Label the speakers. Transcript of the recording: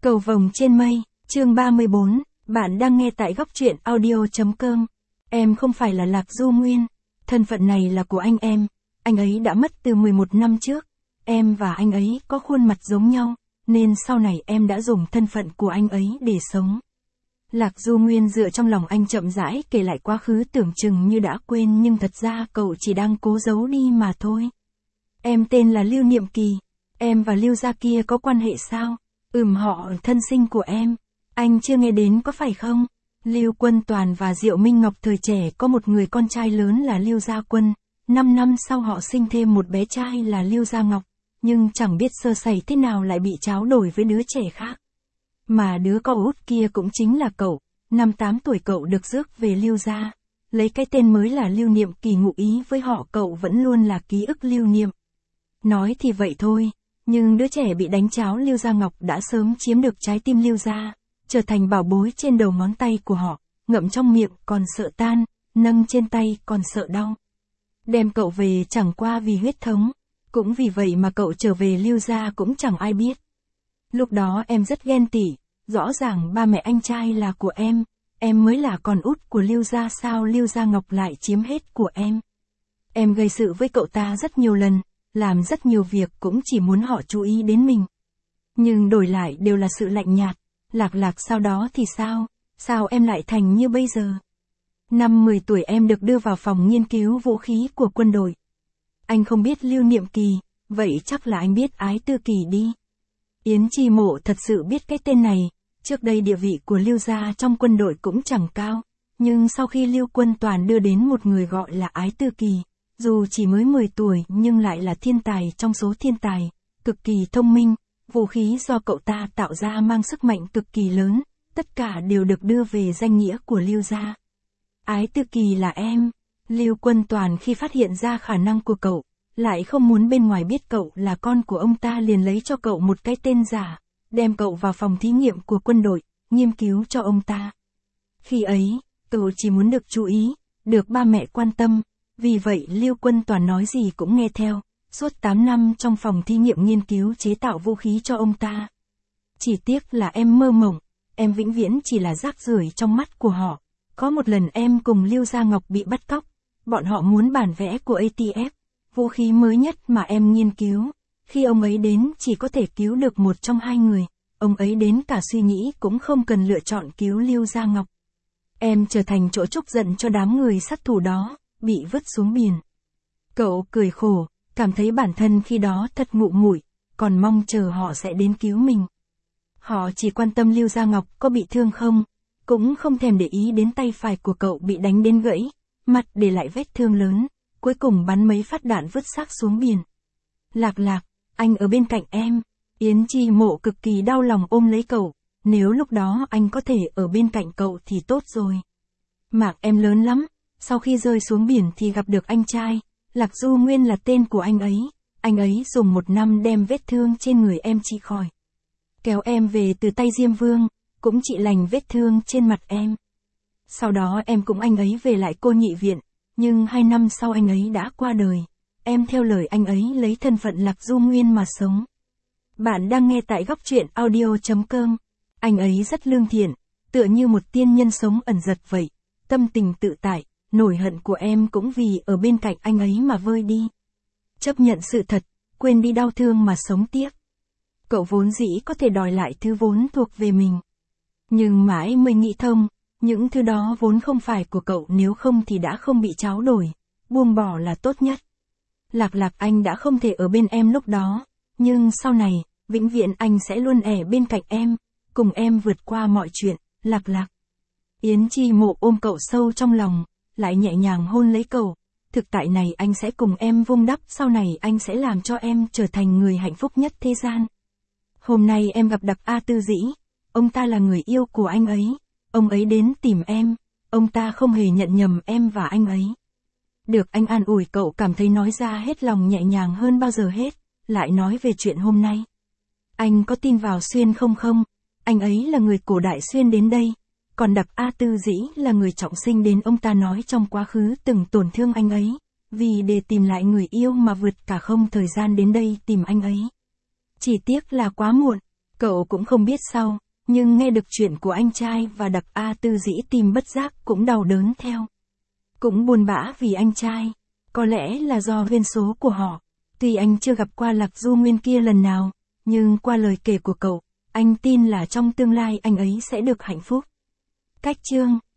Speaker 1: Cầu vồng trên mây, chương 34, bạn đang nghe tại góc truyện audio.com. Em không phải là Lạc Du Nguyên, thân phận này là của anh ấy đã mất từ 11 năm trước. Em và anh ấy có khuôn mặt giống nhau, nên sau này em đã dùng thân phận của anh ấy để sống. Lạc Du Nguyên dựa trong lòng anh chậm rãi kể lại quá khứ tưởng chừng như đã quên nhưng thật ra cậu chỉ đang cố giấu đi mà thôi. Em tên là Lưu Niệm Kỳ, em và Lưu gia kia có quan hệ sao? Họ thân sinh của em. Anh chưa nghe đến có phải không? Lưu Quân Toàn và Diệu Minh Ngọc thời trẻ có một người con trai lớn là Lưu Gia Quân, 5 năm sau họ sinh thêm một bé trai là Lưu Gia Ngọc, nhưng chẳng biết sơ sẩy thế nào lại bị tráo đổi với đứa trẻ khác. Mà đứa con út kia cũng chính là cậu, năm 8 tuổi cậu được rước về Lưu gia, lấy cái tên mới là Lưu Niệm Kỳ ngụ ý với họ cậu vẫn luôn là ký ức lưu niệm. Nói thì vậy thôi, nhưng đứa trẻ bị đánh tráo Lưu Gia Ngọc đã sớm chiếm được trái tim Lưu gia, trở thành bảo bối trên đầu ngón tay của họ, ngậm trong miệng còn sợ tan, nâng trên tay còn sợ đau. Đem cậu về chẳng qua vì huyết thống, cũng vì vậy mà cậu trở về Lưu gia cũng chẳng ai biết. Lúc đó em rất ghen tị, rõ ràng ba mẹ anh trai là của em mới là con út của Lưu gia, sao Lưu Gia Ngọc lại chiếm hết của em. Em gây sự với cậu ta rất nhiều lần, làm rất nhiều việc cũng chỉ muốn họ chú ý đến mình. Nhưng đổi lại đều là sự lạnh nhạt. Lạc sau đó thì sao? Sao em lại thành như bây giờ? Năm 10 tuổi em được đưa vào phòng nghiên cứu vũ khí của quân đội. Anh không biết Lưu Niệm Kỳ, vậy chắc là anh biết Ái Tư Kỳ đi. Yến Chi Mộ thật sự biết cái tên này, trước đây địa vị của Lưu gia trong quân đội cũng chẳng cao, nhưng sau khi Lưu Quân Toàn đưa đến một người gọi là Ái Tư Kỳ, dù chỉ mới 10 tuổi nhưng lại là thiên tài trong số thiên tài, cực kỳ thông minh, vũ khí do cậu ta tạo ra mang sức mạnh cực kỳ lớn, tất cả đều được đưa về danh nghĩa của Lưu gia. Ái Tư Kỳ là em. Lưu Quân Toàn khi phát hiện ra khả năng của cậu, lại không muốn bên ngoài biết cậu là con của ông ta liền lấy cho cậu một cái tên giả, đem cậu vào phòng thí nghiệm của quân đội, nghiên cứu cho ông ta. Khi ấy, cậu chỉ muốn được chú ý, được ba mẹ quan tâm, vì vậy Lưu Quân Toàn nói gì cũng nghe theo, suốt 8 năm trong phòng thí nghiệm nghiên cứu chế tạo vũ khí cho ông ta. Chỉ tiếc là em mơ mộng, em vĩnh viễn chỉ là rác rưởi trong mắt của họ. Có một lần em cùng Lưu Gia Ngọc bị bắt cóc, bọn họ muốn bản vẽ của ATF, vũ khí mới nhất mà em nghiên cứu. Khi ông ấy đến chỉ có thể cứu được một trong hai người, ông ấy đến cả suy nghĩ cũng không cần lựa chọn cứu Lưu Gia Ngọc. Em trở thành chỗ trút giận cho đám người sát thủ đó, bị vứt xuống biển. Cậu cười khổ, cảm thấy bản thân khi đó thật ngụ muội, còn mong chờ họ sẽ đến cứu mình. Họ chỉ quan tâm Lưu Gia Ngọc có bị thương không, cũng không thèm để ý đến tay phải của cậu bị đánh đến gãy, mặt để lại vết thương lớn, cuối cùng bắn mấy phát đạn vứt xác xuống biển. Lạc, anh ở bên cạnh em. Yến Chi Mộ cực kỳ đau lòng ôm lấy cậu, nếu lúc đó anh có thể ở bên cạnh cậu thì tốt rồi. Mạng em lớn lắm, sau khi rơi xuống biển thì gặp được anh trai, Lạc Du Nguyên là tên của anh ấy dùng 1 năm đem vết thương trên người em trị khỏi. Kéo em về từ tay Diêm Vương, cũng trị lành vết thương trên mặt em. Sau đó em cùng anh ấy về lại Cô Nhị Viện, nhưng 2 năm sau anh ấy đã qua đời. Em theo lời anh ấy lấy thân phận Lạc Du Nguyên mà sống. Bạn đang nghe tại góc truyện audio.com. Anh ấy rất lương thiện, tựa như một tiên nhân sống ẩn giật vậy, tâm tình tự tại, nổi hận của em cũng vì ở bên cạnh anh ấy mà vơi đi. Chấp nhận sự thật, quên đi đau thương mà sống tiếc. Cậu vốn dĩ có thể đòi lại thứ vốn thuộc về mình. Nhưng mãi mới nghĩ thông, những thứ đó vốn không phải của cậu, nếu không thì đã không bị tráo đổi, buông bỏ là tốt nhất. Lạc anh đã không thể ở bên em lúc đó, nhưng sau này, vĩnh viễn anh sẽ luôn ở bên cạnh em, cùng em vượt qua mọi chuyện, Lạc. Yến Chi Mộ ôm cậu sâu trong lòng, lại nhẹ nhàng hôn lấy cậu. Thực tại này anh sẽ cùng em vun đắp, sau này anh sẽ làm cho em trở thành người hạnh phúc nhất thế gian. Hôm nay em gặp Đặc A Tư Dĩ, ông ta là người yêu của anh ấy, ông ấy đến tìm em, ông ta không hề nhận nhầm em và anh ấy. Được anh an ủi cậu cảm thấy nói ra hết lòng nhẹ nhàng hơn bao giờ hết, lại nói về chuyện hôm nay. Anh có tin vào Xuyên không? Anh ấy là người cổ đại xuyên đến đây, còn Đặc A Tư Dĩ là người trọng sinh đến, ông ta nói trong quá khứ từng tổn thương anh ấy, vì để tìm lại người yêu mà vượt cả không thời gian đến đây tìm anh ấy. Chỉ tiếc là quá muộn. Cậu cũng không biết sao, nhưng nghe được chuyện của anh trai và Đặc A Tư dĩ tim bất giác cũng đau đớn theo. Cũng buồn bã vì anh trai. Có lẽ là do duyên số của họ. Tuy anh chưa gặp qua Lạc Du Nguyên kia lần nào, nhưng qua lời kể của cậu, anh tin là trong tương lai anh ấy sẽ được hạnh phúc. Cách chương